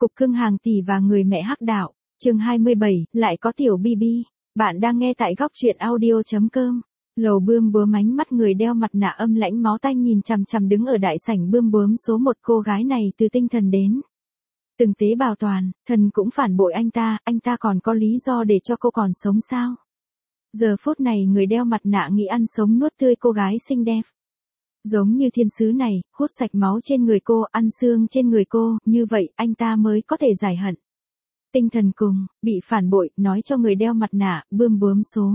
Cục cưng hàng tỷ và người mẹ hắc đạo, chương 27, lại có tiểu BB. Bạn đang nghe tại góc truyện audio.com. Lầu Bươm Bướm ánh mắt người đeo mặt nạ âm lãnh máu tanh nhìn chằm chằm đứng ở đại sảnh Bươm Bướm số 1 cô gái này từ tinh thần đến từng tế bào toàn, thần cũng phản bội anh ta còn có lý do để cho cô còn sống sao? Giờ phút này người đeo mặt nạ nghĩ ăn sống nuốt tươi cô gái xinh đẹp. Giống như thiên sứ này, hút sạch máu trên người cô, ăn xương trên người cô, như vậy anh ta mới có thể giải hận. Tinh thần cùng, bị phản bội, nói cho người đeo mặt nạ, Bươm Bướm số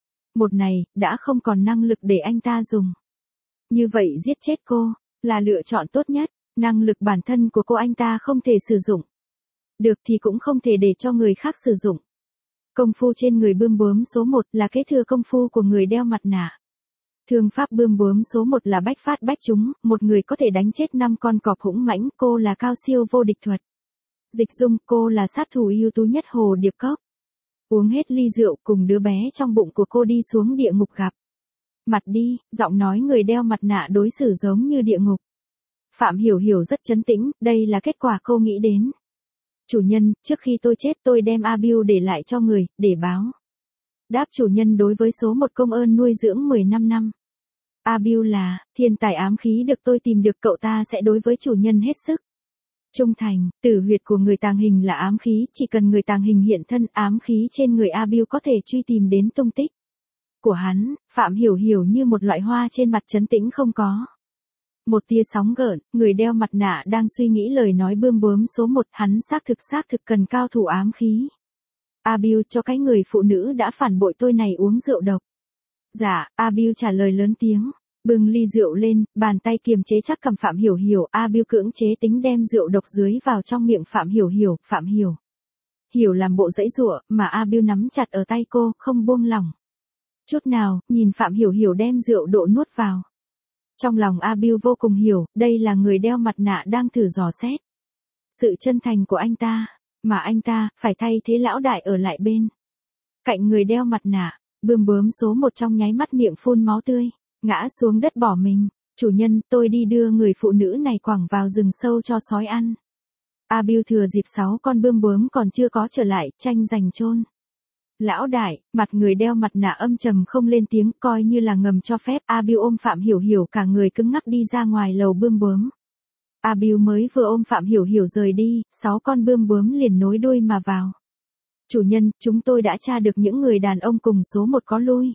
1 này, đã không còn năng lực để anh ta dùng. Như vậy giết chết cô, là lựa chọn tốt nhất, năng lực bản thân của cô anh ta không thể sử dụng. Được thì cũng không thể để cho người khác sử dụng. Công phu trên người Bươm Bướm số 1 là kế thừa công phu của người đeo mặt nạ. Thương pháp Bươm Bướm số 1 là bách phát bách trúng, một người có thể đánh chết 5 con cọp hũng mãnh, cô là cao siêu vô địch thuật. Dịch Dung, cô là sát thủ ưu tú nhất Hồ Điệp Cốc. Uống hết ly rượu cùng đứa bé trong bụng của cô đi xuống địa ngục gặp. Mặt đi, giọng nói người đeo mặt nạ đối xử giống như địa ngục. Phạm Hiểu Hiểu rất trấn tĩnh, đây là kết quả cô nghĩ đến. Chủ nhân, trước khi tôi chết tôi đem Abiu để lại cho người, để báo đáp chủ nhân đối với số 1 công ơn nuôi dưỡng 15 năm. Abiu là thiên tài ám khí được tôi tìm được, cậu ta sẽ đối với chủ nhân hết sức trung thành. Tử huyệt của người tàng hình là ám khí, chỉ cần người tàng hình hiện thân, ám khí trên người Abiu có thể truy tìm đến tung tích của hắn. Phạm Hiểu Hiểu như một loại hoa trên mặt trấn tĩnh không có một tia sóng gợn, người đeo mặt nạ đang suy nghĩ lời nói Bươm Bướm số 1, hắn xác thực cần cao thủ ám khí. Abiu cho cái người phụ nữ đã phản bội tôi này uống rượu độc. Dạ, Abiu trả lời lớn tiếng, bưng ly rượu lên, bàn tay kiềm chế chắc cầm Phạm Hiểu Hiểu, Abiu cưỡng chế tính đem rượu độc dưới vào trong miệng Phạm Hiểu Hiểu, Phạm Hiểu Hiểu làm bộ giãy giụa, mà Abiu nắm chặt ở tay cô, không buông lỏng chút nào, nhìn Phạm Hiểu Hiểu đem rượu độ nuốt vào. Trong lòng Abiu vô cùng hiểu, đây là người đeo mặt nạ đang thử dò xét sự chân thành của anh ta, mà anh ta phải thay thế lão đại ở lại bên cạnh người đeo mặt nạ. Bươm Bướm số 1 trong nháy mắt miệng phun máu tươi, ngã xuống đất bỏ mình. Chủ nhân, tôi đi đưa người phụ nữ này quẳng vào rừng sâu cho sói ăn. Abiu thừa dịp 6 con bươm bướm còn chưa có trở lại, tranh giành chôn lão đại. Mặt người đeo mặt nạ âm trầm không lên tiếng, coi như là ngầm cho phép. Abiu ôm Phạm Hiểu Hiểu cả người cứng ngắc đi ra ngoài lầu Bươm Bướm. Abiu mới vừa ôm Phạm Hiểu Hiểu rời đi, 6 con bươm bướm liền nối đuôi mà vào. Chủ nhân, chúng tôi đã tra được những người đàn ông cùng số 1 có lui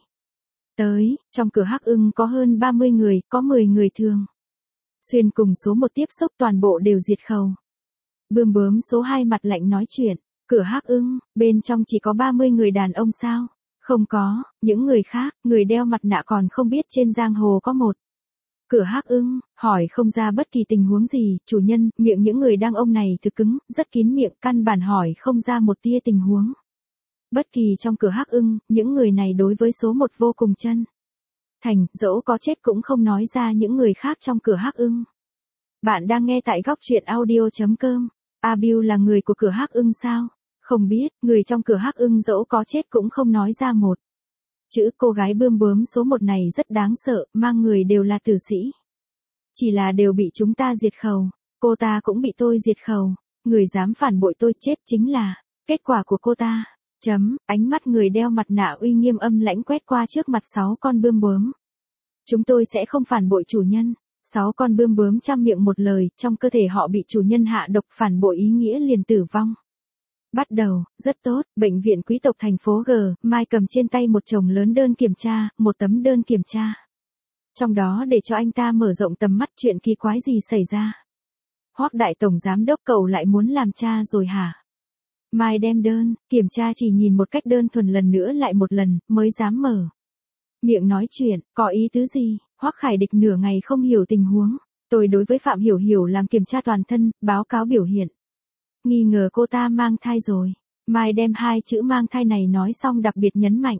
tới, trong cửa Hắc Ưng có hơn 30 người, có 10 người thường xuyên cùng số 1 tiếp xúc, toàn bộ đều diệt khẩu. Bươm Bướm số 2 mặt lạnh nói chuyện, cửa Hắc Ưng, bên trong chỉ có 30 người đàn ông sao? Không có, những người khác, người đeo mặt nạ còn không biết trên giang hồ có một cửa Hắc Ưng, hỏi không ra bất kỳ tình huống gì. Chủ nhân, miệng những người đàn ông này thực cứng, rất kín miệng, căn bản hỏi không ra một tia tình huống bất kỳ trong cửa Hắc Ưng. Những người này đối với số 1 vô cùng chân thành, dẫu có chết cũng không nói ra những người khác trong cửa Hắc Ưng. Bạn đang nghe tại góc truyện audio.com. Abiu là người của cửa Hắc Ưng sao? Không biết, người trong cửa Hắc Ưng dẫu có chết cũng không nói ra một chữ. Cô gái Bươm Bướm số 1 này rất đáng sợ, mang người đều là tử sĩ. Chỉ là đều bị chúng ta diệt khẩu, cô ta cũng bị tôi diệt khẩu. Người dám phản bội tôi chết chính là kết quả của cô ta. Ánh mắt người đeo mặt nạ uy nghiêm âm lãnh quét qua trước mặt 6 con bươm bướm. Chúng tôi sẽ không phản bội chủ nhân. 6 con bươm bướm trăm miệng một lời, trong cơ thể họ bị chủ nhân hạ độc, phản bội ý nghĩa liền tử vong. Bắt đầu, rất tốt, bệnh viện quý tộc thành phố G, Mai cầm trên tay một chồng lớn đơn kiểm tra, một tấm đơn kiểm tra. Trong đó để cho anh ta mở rộng tầm mắt, chuyện kỳ quái gì xảy ra? Hoắc đại tổng giám đốc, cậu lại muốn làm cha rồi hả? Mai đem đơn kiểm tra chỉ nhìn một cách đơn thuần lần nữa lại một lần, mới dám mở miệng nói chuyện. Có ý tứ gì? Hoắc Khải Địch nửa ngày không hiểu tình huống. Tôi đối với Phạm Hiểu Hiểu làm kiểm tra toàn thân, báo cáo biểu hiện nghi ngờ cô ta mang thai rồi. Mai đem 2 chữ mang thai này nói xong đặc biệt nhấn mạnh.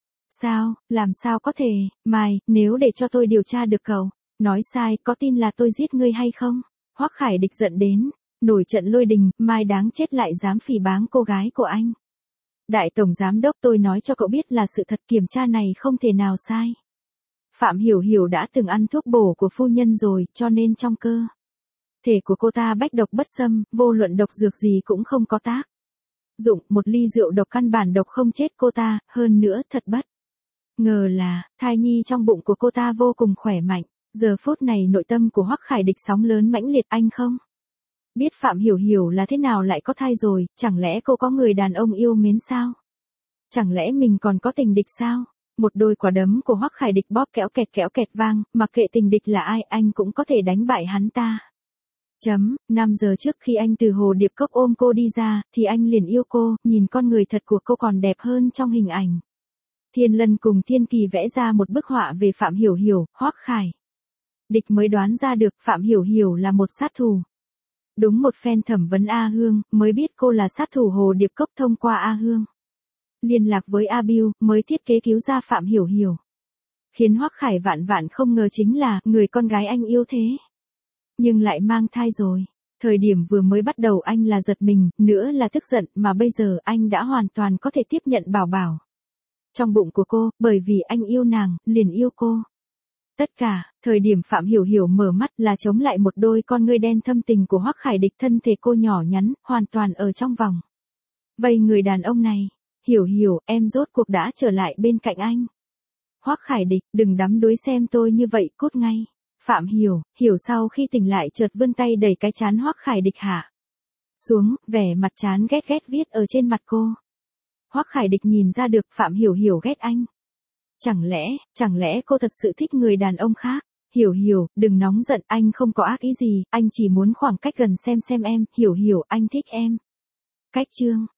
Sao, làm sao có thể? Mai, nếu để cho tôi điều tra được cậu nói sai, có tin là tôi giết ngươi hay không? Hoắc Khải Địch giận đến nổi trận lôi đình. Mai đáng chết lại dám phỉ báng cô gái của anh. Đại tổng giám đốc, tôi nói cho cậu biết là sự thật, kiểm tra này không thể nào sai. Phạm Hiểu Hiểu đã từng ăn thuốc bổ của phu nhân rồi, cho nên trong cơ Thể của cô ta bách độc bất xâm, vô luận độc dược gì cũng không có tác dụng, một ly rượu độc căn bản độc không chết cô ta, hơn nữa thật bất ngờ là, thai nhi trong bụng của cô ta vô cùng khỏe mạnh. Giờ phút này nội tâm của Hoắc Khải Địch sóng lớn mãnh liệt, anh không biết Phạm Hiểu Hiểu là thế nào lại có thai rồi, chẳng lẽ cô có người đàn ông yêu mến sao? Chẳng lẽ mình còn có tình địch sao? Một đôi quả đấm của Hoắc Khải Địch bóp kéo kẹt vang, mặc kệ tình địch là ai, anh cũng có thể đánh bại hắn ta. 5 giờ trước khi anh từ Hồ Điệp Cốc ôm cô đi ra, thì anh liền yêu cô, nhìn con người thật của cô còn đẹp hơn trong hình ảnh. Thiên Lân cùng Thiên Kỳ vẽ ra một bức họa về Phạm Hiểu Hiểu, Hoắc Khải Địch mới đoán ra được Phạm Hiểu Hiểu là một sát thủ. Đúng một phen thẩm vấn A Hương, mới biết cô là sát thủ Hồ Điệp Cốc, thông qua A Hương liên lạc với A Bưu, mới thiết kế cứu ra Phạm Hiểu Hiểu. Khiến Hoắc Khải vạn không ngờ chính là, người con gái anh yêu thế nhưng lại mang thai rồi. Thời điểm vừa mới bắt đầu anh là giật mình, nữa là tức giận, mà bây giờ anh đã hoàn toàn có thể tiếp nhận bảo bảo trong bụng của cô, bởi vì anh yêu nàng, liền yêu cô. Tất cả, thời điểm Phạm Hiểu Hiểu mở mắt là chống lại một đôi con ngươi đen thâm tình của Hoắc Khải Địch, thân thể cô nhỏ nhắn, hoàn toàn ở trong vòng vây người đàn ông này. Hiểu Hiểu, em rốt cuộc đã trở lại bên cạnh anh. Hoắc Khải Địch, đừng đắm đuối xem tôi như vậy, cút ngay. Phạm Hiểu sau khi tỉnh lại chợt vươn tay đẩy cái trán Hoắc Khải Địch hạ xuống, vẻ mặt chán ghét viết ở trên mặt cô. Hoắc Khải Địch nhìn ra được Phạm Hiểu ghét anh. Chẳng lẽ cô thật sự thích người đàn ông khác? Hiểu, đừng nóng giận, anh không có ác ý gì, anh chỉ muốn khoảng cách gần xem em, Hiểu, anh thích em. Cách chương